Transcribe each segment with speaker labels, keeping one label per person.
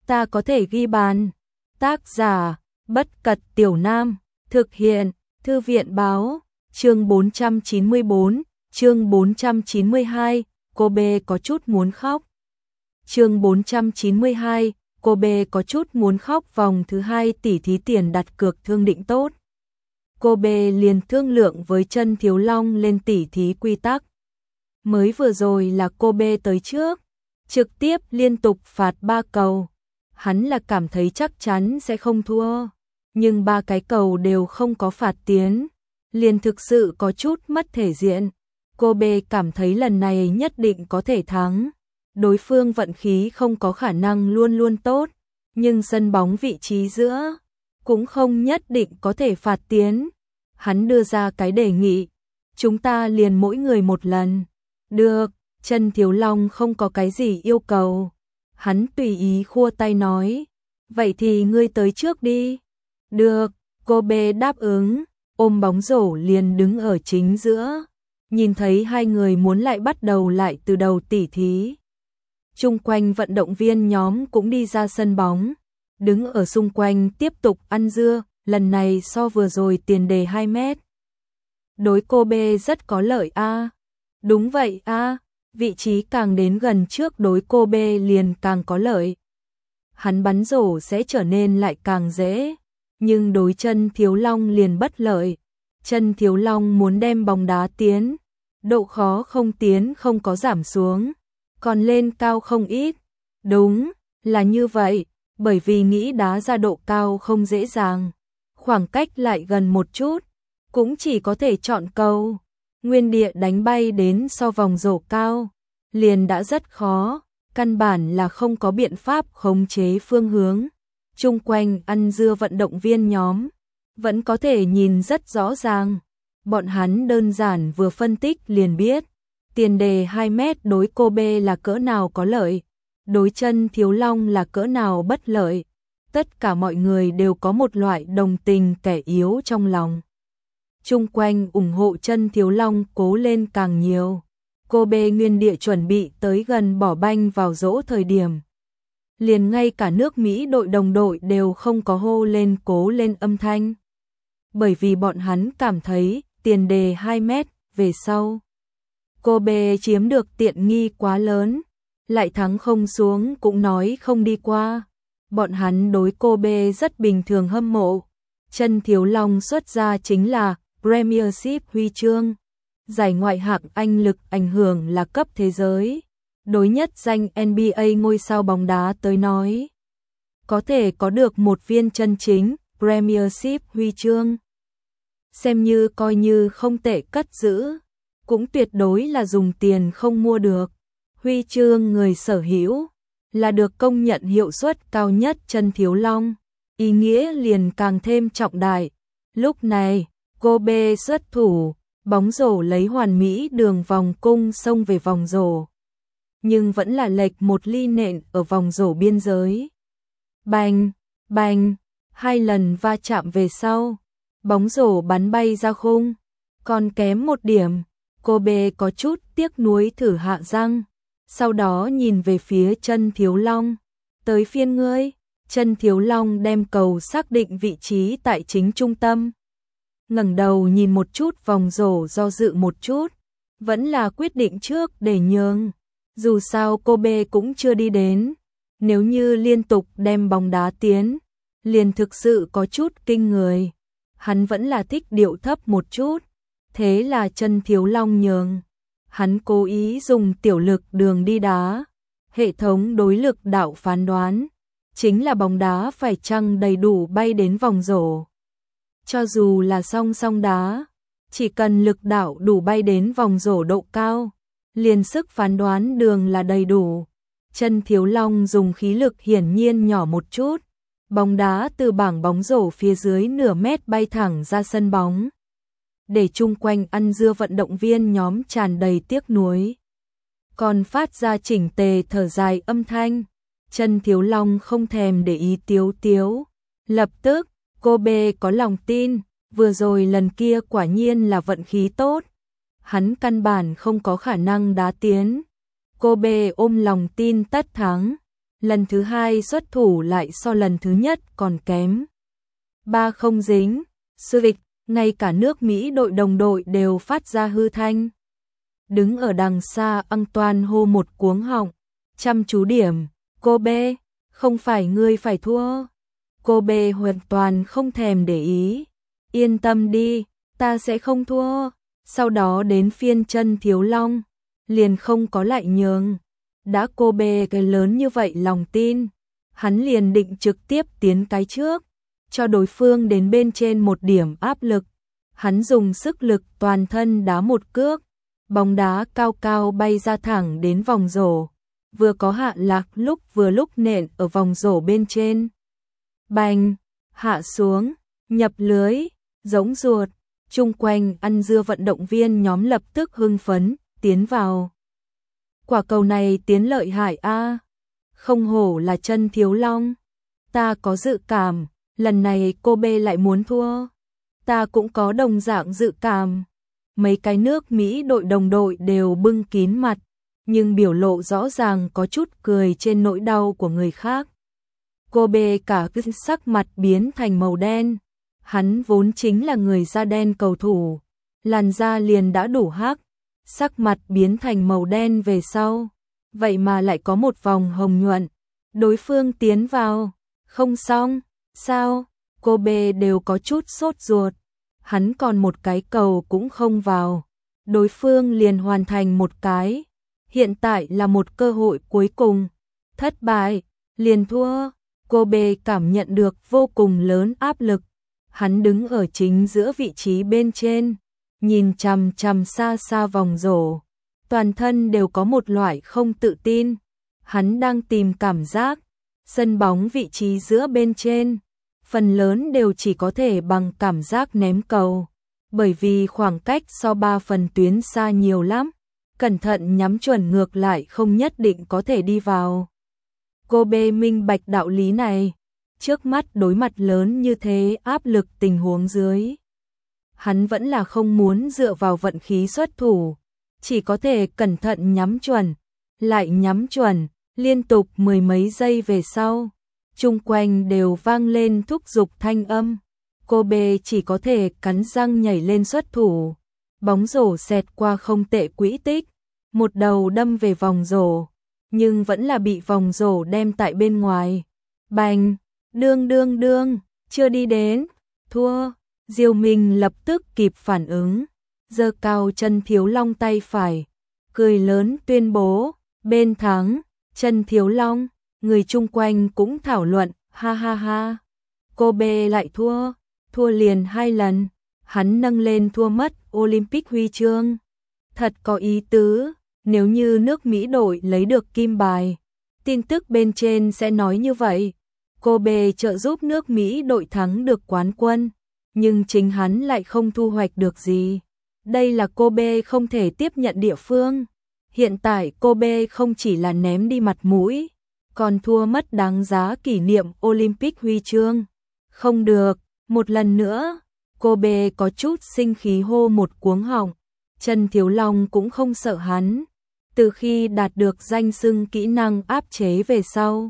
Speaker 1: ta có thể ghi bàn. Tác giả, Bất Cật Tiểu Nam, thực hiện, Thư viện báo, chương 494, chương 492, cô B có chút muốn khóc. Chương 492, cô B có chút muốn khóc. Vòng thứ 2 tỷ thí tiền đặt cược thương định tốt. Cô B liền thương lượng với Trân Thiếu Long lên tỷ thí quy tắc. Mới vừa rồi là cô B tới trước, trực tiếp liên tục phạt 3 cầu. Hắn là cảm thấy chắc chắn sẽ không thua, nhưng 3 cái cầu đều không có phạt tiến, liền thực sự có chút mất thể diện. Cô B cảm thấy lần này nhất định có thể thắng. Đối phương vận khí không có khả năng luôn luôn tốt, nhưng sân bóng vị trí giữa cũng không nhất định có thể phạt tiến. Hắn đưa ra cái đề nghị, chúng ta liền mỗi người một lần. Được, Trân Thiếu Long không có cái gì yêu cầu. Hắn tùy ý khua tay nói, vậy thì ngươi tới trước đi. Được, cô B đáp ứng, ôm bóng rổ liền đứng ở chính giữa. Nhìn thấy hai người muốn lại bắt đầu lại từ đầu tỉ thí. Chung quanh vận động viên nhóm cũng đi ra sân bóng, đứng ở xung quanh tiếp tục ăn dưa, lần này so vừa rồi tiền đề 2 mét. Đối cô B rất có lợi a. Đúng vậy a, vị trí càng đến gần trước đối cô B liền càng có lợi. Hắn bắn rổ sẽ trở nên lại càng dễ, nhưng đối Trân Thiếu Long liền bất lợi. Trân Thiếu Long muốn đem bóng đá tiến, độ khó không tiến không có giảm xuống, còn lên cao không ít. Đúng, là như vậy, bởi vì nghĩ đá ra độ cao không dễ dàng. Khoảng cách lại gần một chút, cũng chỉ có thể chọn cầu. Nguyên địa đánh bay đến so vòng rổ cao, liền đã rất khó, căn bản là không có biện pháp khống chế phương hướng. Chung quanh ăn dưa vận động viên nhóm, vẫn có thể nhìn rất rõ ràng. Bọn hắn đơn giản vừa phân tích liền biết, tiền đề 2 mét đối cô B là cỡ nào có lợi, đối Trân Thiếu Long là cỡ nào bất lợi. Tất cả mọi người đều có một loại đồng tình kẻ yếu trong lòng. Chung quanh ủng hộ Trân Thiếu Long cố lên càng nhiều. Cô B nguyên địa chuẩn bị tới gần bỏ banh vào rổ thời điểm. Liền ngay cả nước Mỹ đội đồng đội đều không có hô lên cố lên âm thanh. Bởi vì bọn hắn cảm thấy tiền đề 2 mét về sau. Cô B chiếm được tiện nghi quá lớn, lại thắng không xuống cũng nói không đi qua. Bọn hắn đối cô B rất bình thường hâm mộ. Trân Thiếu Long xuất ra chính là Premiership huy chương. Giải ngoại hạng Anh lực ảnh hưởng là cấp thế giới. Đối nhất danh NBA ngôi sao bóng đá tới nói, có thể có được một viên chân chính Premiership huy chương, xem như coi như không tệ cất giữ, cũng tuyệt đối là dùng tiền không mua được. Huy chương người sở hữu là được công nhận hiệu suất cao nhất Trân Thiếu Long, ý nghĩa liền càng thêm trọng đại. Lúc này, cô B xuất thủ, bóng rổ lấy hoàn mỹ đường vòng cung xông về vòng rổ, nhưng vẫn là lệch một ly nện ở vòng rổ biên giới. Bành, bành, 2 lần va chạm về sau, bóng rổ bắn bay ra khung, còn kém 1 điểm. Cô B có chút tiếc nuối thử hạ răng, sau đó nhìn về phía Trân Thiếu Long. Tới phiên ngươi. Trân Thiếu Long đem cầu xác định vị trí tại chính trung tâm. Ngẩng đầu nhìn một chút vòng rổ, do dự một chút, vẫn là quyết định trước để nhường. Dù sao cô B cũng chưa đi đến, nếu như liên tục đem bóng đá tiến, liền thực sự có chút kinh người. Hắn vẫn là thích điệu thấp một chút, thế là Trân Thiếu Long nhường. Hắn cố ý dùng tiểu lực đường đi đá. Hệ thống đối lực đạo phán đoán chính là bóng đá phải chăng đầy đủ bay đến vòng rổ. Cho dù là song song đá, chỉ cần lực đạo đủ bay đến vòng rổ độ cao, liền sức phán đoán đường là đầy đủ. Trân Thiếu Long dùng khí lực hiển nhiên nhỏ một chút, bóng đá từ bảng bóng rổ phía dưới nửa mét bay thẳng ra sân bóng, để chung quanh ăn dưa vận động viên nhóm tràn đầy tiếc nuối, còn phát ra chỉnh tề thở dài âm thanh. Trân Thiếu Long không thèm để ý tiếu tiếu, lập tức cô B có lòng tin, vừa rồi lần kia quả nhiên là vận khí tốt, hắn căn bản không có khả năng đá tiến. Cô B ôm lòng tin tất thắng, lần thứ hai xuất thủ lại so lần thứ nhất còn kém. Ba không dính, Suvic, ngay cả nước Mỹ đội đồng đội đều phát ra hư thanh. Đứng ở đằng xa Antoine hô một cuống họng, chăm chú điểm, Kobe, không phải ngươi phải thua. Kobe hoàn toàn không thèm để ý, yên tâm đi, ta sẽ không thua. Sau đó đến phiên Chân Thiếu Long, liền không có lại nhường. Đã Kobe cái lớn như vậy lòng tin, hắn liền định trực tiếp tiến cái trước, cho đối phương đến bên trên một điểm áp lực. Hắn dùng sức lực toàn thân đá một cước, bóng đá cao cao bay ra thẳng đến vòng rổ, vừa có hạ lạc vừa lúc nện ở vòng rổ bên trên. Bành, hạ xuống, nhập lưới, giống ruột, chung quanh ăn dưa vận động viên nhóm lập tức hưng phấn, tiến vào. Quả cầu này tiến lợi hại a, không hổ là Chân Thiếu Long. Ta có dự cảm, lần này Kobe lại muốn thua. Ta cũng có đồng dạng dự cảm. Mấy cái nước Mỹ đội đồng đội đều bưng kín mặt, nhưng biểu lộ rõ ràng có chút cười trên nỗi đau của người khác. Kobe cả cái sắc mặt biến thành màu đen. Hắn vốn chính là người da đen cầu thủ, làn da liền đã đủ hắc, sắc mặt biến thành màu đen về sau, vậy mà lại có một vòng hồng nhuận. Đối phương tiến vào, không xong, sao? Kobe đều có chút sốt ruột. Hắn còn một cái cầu cũng không vào, đối phương liền hoàn thành một cái. Hiện tại là một cơ hội cuối cùng. Thất bại, liền thua. Kobe cảm nhận được vô cùng lớn áp lực. Hắn đứng ở chính giữa vị trí bên trên, nhìn chằm chằm xa xa vòng rổ, toàn thân đều có một loại không tự tin. Hắn đang tìm cảm giác, sân bóng vị trí giữa bên trên, phần lớn đều chỉ có thể bằng cảm giác ném cầu, bởi vì khoảng cách so 3 phần tuyến xa nhiều lắm, cẩn thận nhắm chuẩn ngược lại không nhất định có thể đi vào. Kobe minh bạch đạo lý này, trước mắt đối mặt lớn như thế áp lực tình huống dưới. Hắn vẫn là không muốn dựa vào vận khí xuất thủ, chỉ có thể cẩn thận nhắm chuẩn, lại nhắm chuẩn, liên tục mười mấy giây về sau. Chung quanh đều vang lên thúc giục thanh âm. Kobe chỉ có thể cắn răng nhảy lên xuất thủ. Bóng rổ xẹt qua không tệ quỹ tích, một đầu đâm về vòng rổ, nhưng vẫn là bị vòng rổ đem tại bên ngoài. Bành, đương, chưa đi đến, thua. Diêu Minh lập tức kịp phản ứng, giơ cao Chân Thiếu Long tay phải, cười lớn tuyên bố, bên thắng, Chân Thiếu Long. Người chung quanh cũng thảo luận, ha ha ha. Kobe lại thua liền 2 lần, hắn nâng lên thua mất Olympic huy chương. Thật có ý tứ, nếu như nước Mỹ đội lấy được kim bài, tin tức bên trên sẽ nói như vậy. Kobe trợ giúp nước Mỹ đội thắng được quán quân, nhưng chính hắn lại không thu hoạch được gì. Đây là Kobe không thể tiếp nhận địa phương. Hiện tại Kobe không chỉ là ném đi mặt mũi, còn thua mất đáng giá kỷ niệm Olympic huy chương. Không được, một lần nữa. Kobe có chút sinh khí hô một cuống họng. Chân Thiếu Long cũng không sợ hắn. Từ khi đạt được danh xưng kỹ năng áp chế về sau,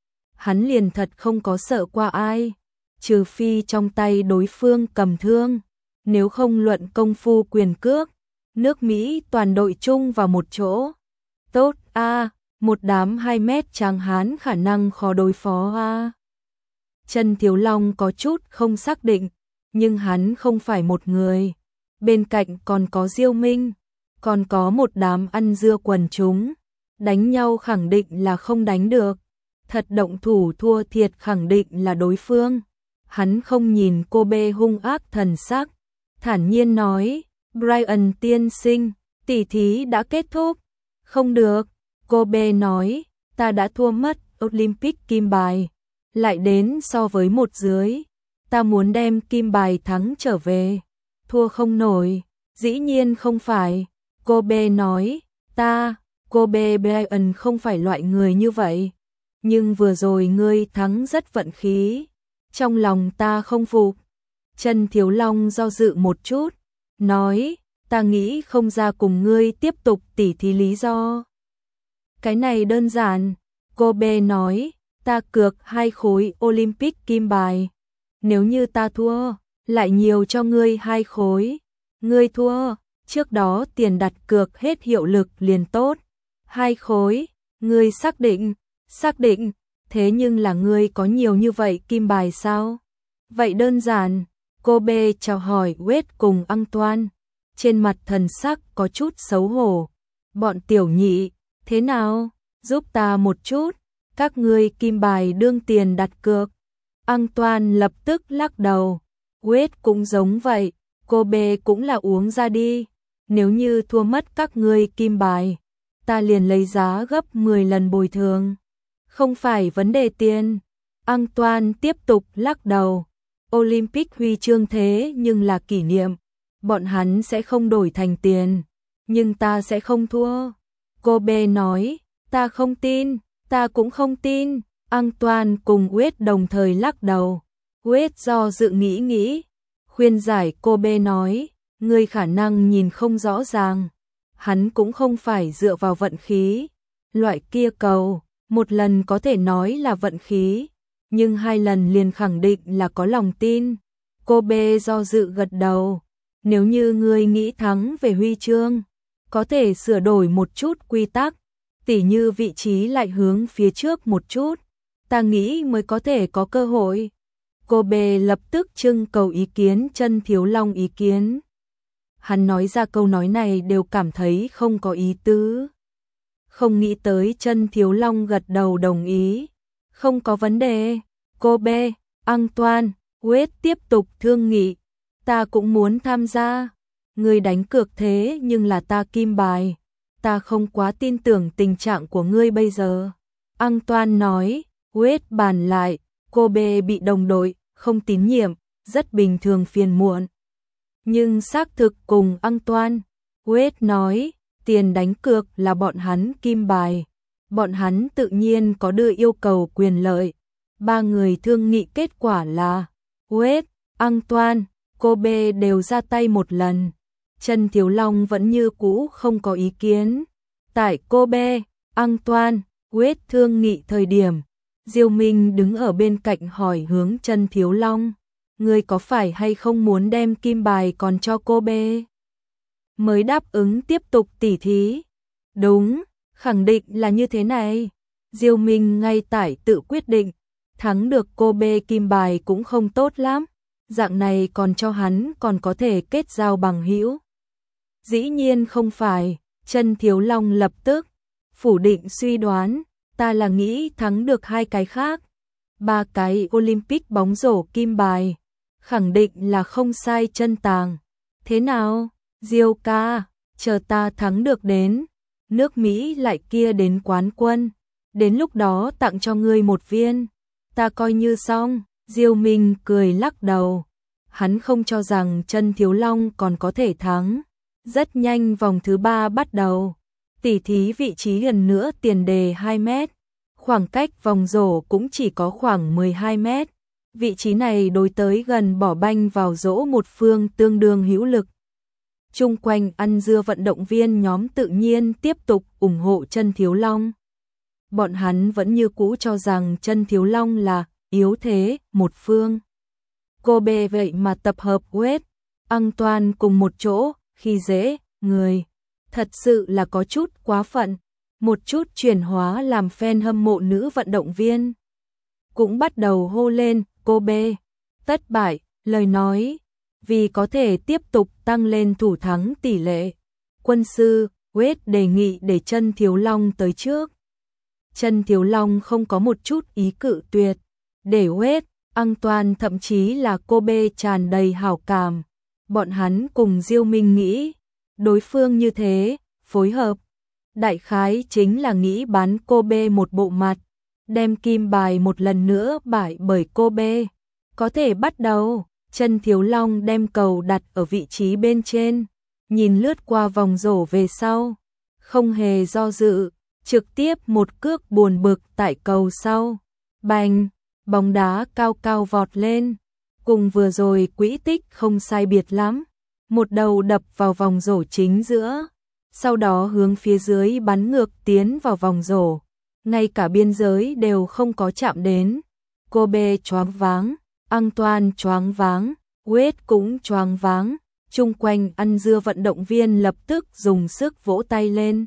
Speaker 1: hắn liền thật không có sợ qua ai, trừ phi trong tay đối phương cầm thương. Nếu không luận công phu quyền cước, nước Mỹ toàn đội chung vào một chỗ. Tốt a, một đám 2 mét tráng hán khả năng khó đối phó a. Chân Thiếu Long có chút không xác định, nhưng hắn không phải một người. Bên cạnh còn có Diêu Minh, còn có một đám ăn dưa quần chúng. Đánh nhau khẳng định là không đánh được. Thật động thủ thua thiệt khẳng định là đối phương. Hắn không nhìn Kobe hung ác thần sắc, thản nhiên nói, Brian tiên sinh, tỷ thí đã kết thúc. Không được, Kobe nói, ta đã thua mất Olympic kim bài, lại đến so với một dưới. Ta muốn đem kim bài thắng trở về. Thua không nổi, dĩ nhiên không phải. Kobe nói, Kobe Bryant không phải loại người như vậy. Nhưng vừa rồi ngươi thắng rất vận khí. Trong lòng ta không phục. Chân Thiếu Long do dự một chút, nói, ta nghĩ không ra cùng ngươi tiếp tục tỉ thí lý do. Cái này đơn giản, Cô B nói, ta cược 2 khối Olympic kim bài. Nếu như ta thua, lại nhiều cho ngươi 2 khối. Ngươi thua, trước đó tiền đặt cược hết hiệu lực liền tốt. 2 khối, ngươi xác định, thế nhưng là ngươi có nhiều như vậy kim bài sao? Vậy đơn giản, cô B chào hỏi Wade cùng Antoine, trên mặt thần sắc có chút xấu hổ. Bọn tiểu nhị, thế nào, giúp ta một chút, các ngươi kim bài đương tiền đặt cược. Antoine lập tức lắc đầu, Wade cũng giống vậy, cô B cũng là uống ra đi, nếu như thua mất các ngươi kim bài, ta liền lấy giá gấp 10 lần bồi thường. Không phải vấn đề tiền. Antoine tiếp tục lắc đầu, Olympic huy chương thế nhưng là kỷ niệm, bọn hắn sẽ không đổi thành tiền, nhưng ta sẽ không thua. Cô B nói, ta không tin, ta cũng không tin. Antoine cùng Wade đồng thời lắc đầu. Wade do dự nghĩ, khuyên giải cô B nói, ngươi khả năng nhìn không rõ ràng, hắn cũng không phải dựa vào vận khí. Loại kia cầu, một lần có thể nói là vận khí, nhưng 2 lần liền khẳng định là có lòng tin. Cô B do dự gật đầu, nếu như ngươi nghĩ thắng về huy chương, có thể sửa đổi một chút quy tắc, tỉ như vị trí lại hướng phía trước một chút, ta nghĩ mới có thể có cơ hội. Cô B lập tức trưng cầu ý kiến Chân Thiếu Long ý kiến. Hắn nói ra câu nói này đều cảm thấy không có ý tứ. Không nghĩ tới Chân Thiếu Long gật đầu đồng ý. Không có vấn đề. Cô B, Antoine, Wade tiếp tục thương nghị. Ta cũng muốn tham gia. Ngươi đánh cược thế nhưng là ta kim bài. Ta không quá tin tưởng tình trạng của ngươi bây giờ. Antoine nói, Wade bàn lại, cô B bị đồng đội, không tín nhiệm, rất bình thường phiền muộn. Nhưng xác thực cùng Antoine, Wade nói, tiền đánh cược là bọn hắn kim bài. Bọn hắn tự nhiên có đưa yêu cầu quyền lợi. 3 người thương nghị kết quả là, Wade, Antoine, cô B đều ra tay một lần. Chân Thiếu Long vẫn như cũ không có ý kiến. Tại cô B, Antoine, Wade thương nghị thời điểm, Diêu Minh đứng ở bên cạnh hỏi hướng Chân Thiếu Long, ngươi có phải hay không muốn đem kim bài còn cho cô B? Mới đáp ứng tiếp tục tỉ thí. Đúng, khẳng định là như thế này. Diêu Minh ngay tại tự quyết định, thắng được cô B kim bài cũng không tốt lắm, dạng này còn cho hắn còn có thể kết giao bằng hữu. Dĩ nhiên không phải, Chân Thiếu Long lập tức phủ định suy đoán, ta là nghĩ thắng được 2 cái khác. 3 cái Olympic bóng rổ kim bài, khẳng định là không sai chân tàng. Thế nào, Diêu ca, chờ ta thắng được đến, nước Mỹ lại kia đến quán quân, đến lúc đó tặng cho ngươi 1 viên, ta coi như xong. Diêu Minh cười lắc đầu, hắn không cho rằng Chân Thiếu Long còn có thể thắng. Rất nhanh vòng thứ 3 bắt đầu, tỉ thí vị trí gần nữa tiền đề 2 mét, khoảng cách vòng rổ cũng chỉ có khoảng 12 mét. Vị trí này đối tới gần bỏ banh vào rổ một phương tương đương hữu lực. Chung quanh ăn dưa vận động viên nhóm tự nhiên tiếp tục ủng hộ Chân Thiếu Long. Bọn hắn vẫn như cũ cho rằng Chân Thiếu Long là yếu thế một phương. Cô B vậy mà tập hợp Wade, Antoine cùng một chỗ, khi dễ người, thật sự là có chút quá phận. Một chút chuyển hóa làm fan hâm mộ nữ vận động viên cũng bắt đầu hô lên, cô B tất bại, lời nói, vì có thể tiếp tục tăng lên thủ thắng tỷ lệ. Quân sư, Wade đề nghị để Chân Thiếu Long tới trước. Chân Thiếu Long không có một chút ý cự tuyệt, để Wade, Antoine thậm chí là cô B tràn đầy hảo cảm. Bọn hắn cùng Diêu Minh nghĩ, đối phương như thế, phối hợp. Đại khái chính là nghĩ bán cô B một bộ mặt, đem kim bài một lần nữa bại bởi cô B. Có thể bắt đầu, Chân Thiếu Long đem cầu đặt ở vị trí bên trên, nhìn lướt qua vòng rổ về sau, không hề do dự, trực tiếp một cước buồn bực tại cầu sau. Bành, bóng đá cao cao vọt lên, cùng vừa rồi quỹ tích không sai biệt lắm, một đầu đập vào vòng rổ chính giữa, sau đó hướng phía dưới bắn ngược tiến vào vòng rổ. ngay cả biên giới đều không có chạm đến. Kobe choáng váng, Antoine choáng váng, Wade cũng choáng váng, chung quanh ăn dưa vận động viên lập tức dùng sức vỗ tay lên.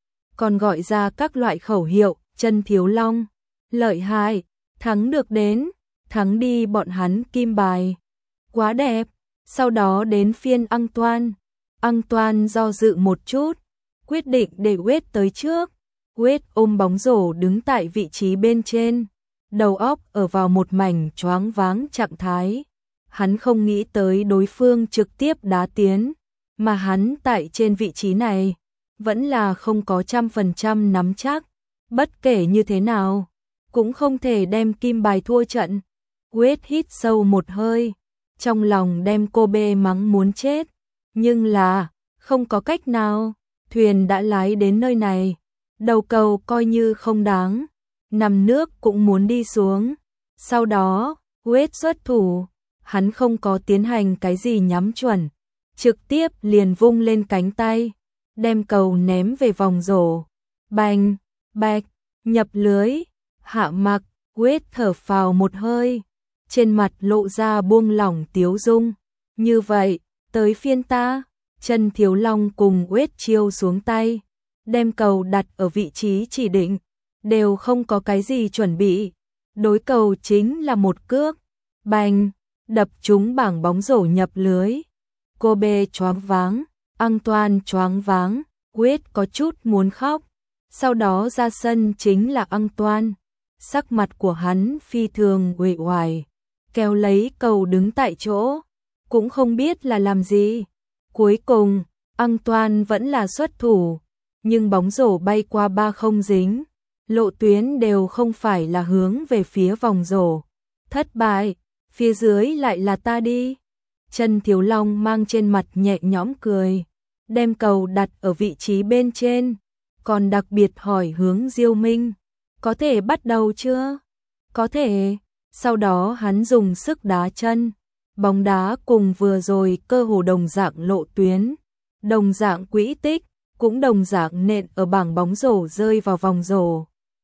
Speaker 1: Còn gọi ra các loại khẩu hiệu, Chân Thiếu Long, lợi hại, thắng được đến, thắng đi bọn hắn kim bài. Quá đẹp, sau đó đến phiên Antoine. Antoine do dự một chút, quyết định để Wade tới trước. Wade ôm bóng rổ đứng tại vị trí bên trên, đầu óc ở vào một mảnh choáng váng trạng thái. Hắn không nghĩ tới đối phương trực tiếp đá tiến, mà hắn tại trên vị trí này, vẫn là không có 100% nắm chắc. Bất kể như thế nào, cũng không thể đem kim bài thua trận. Wade hít sâu một hơi, trong lòng đem Kobe mắng muốn chết. Nhưng là, không có cách nào, thuyền đã lái đến nơi này. Đầu cầu coi như không đáng, nằm nước cũng muốn đi xuống. Sau đó, Wade xuất thủ, hắn không có tiến hành cái gì nhắm chuẩn, trực tiếp liền vung lên cánh tay, đem cầu ném về vòng rổ. Bành, bạch, nhập lưới, hạ mặc, Wade thở phào một hơi, trên mặt lộ ra buông lỏng tiếu dung. Như vậy, tới phiên ta. Chân Thiếu Long cùng Wade chiêu xuống tay, đem cầu đặt ở vị trí chỉ định, đều không có cái gì chuẩn bị. Đối cầu chính là một cước, bành, đập trúng bảng bóng rổ nhập lưới. Kobe choáng váng, Antoine choáng váng, Wade có chút muốn khóc. Sau đó ra sân chính là Antoine, sắc mặt của hắn phi thường uể oải, kéo lấy cầu đứng tại chỗ, cũng không biết là làm gì. Cuối cùng, Antoine vẫn là xuất thủ, nhưng bóng rổ bay qua ba không dính, lộ tuyến đều không phải là hướng về phía vòng rổ. Thất bại, phía dưới lại là ta đi. Chân Thiếu Long mang trên mặt nhẹ nhõm cười, đem cầu đặt ở vị trí bên trên, còn đặc biệt hỏi hướng Diêu Minh, có thể bắt đầu chưa? Có thể. Sau đó hắn dùng sức đá chân, bóng đá cùng vừa rồi cơ hồ đồng dạng lộ tuyến, đồng dạng quỹ tích, cũng đồng dạng nện ở bảng bóng rổ rơi vào vòng rổ.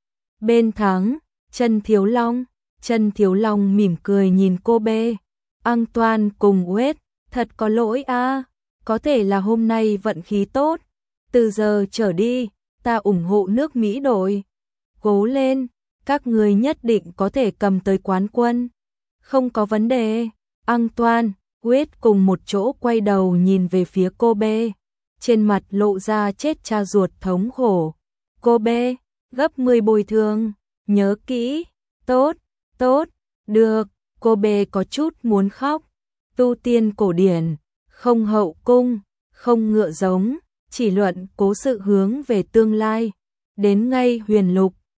Speaker 1: Bên thắng, Chân Thiếu Long. Chân Thiếu Long mỉm cười nhìn Kobe, Antoine cùng Wade, thật có lỗi a, có thể là hôm nay vận khí tốt, từ giờ trở đi, ta ủng hộ nước Mỹ đội. Cố lên, các người nhất định có thể cầm tới quán quân. Không có vấn đề. Antoine, Wade cùng một chỗ quay đầu nhìn về phía Kobe, trên mặt lộ ra chết cha ruột thống khổ. Kobe, gấp 10 bồi thường, nhớ kỹ. Tốt, tốt, được. Kobe có chút muốn khóc. Tu tiên cổ điển, không hậu cung, không ngựa giống, chỉ luận cố sự hướng về tương lai. Đến ngay huyền lục,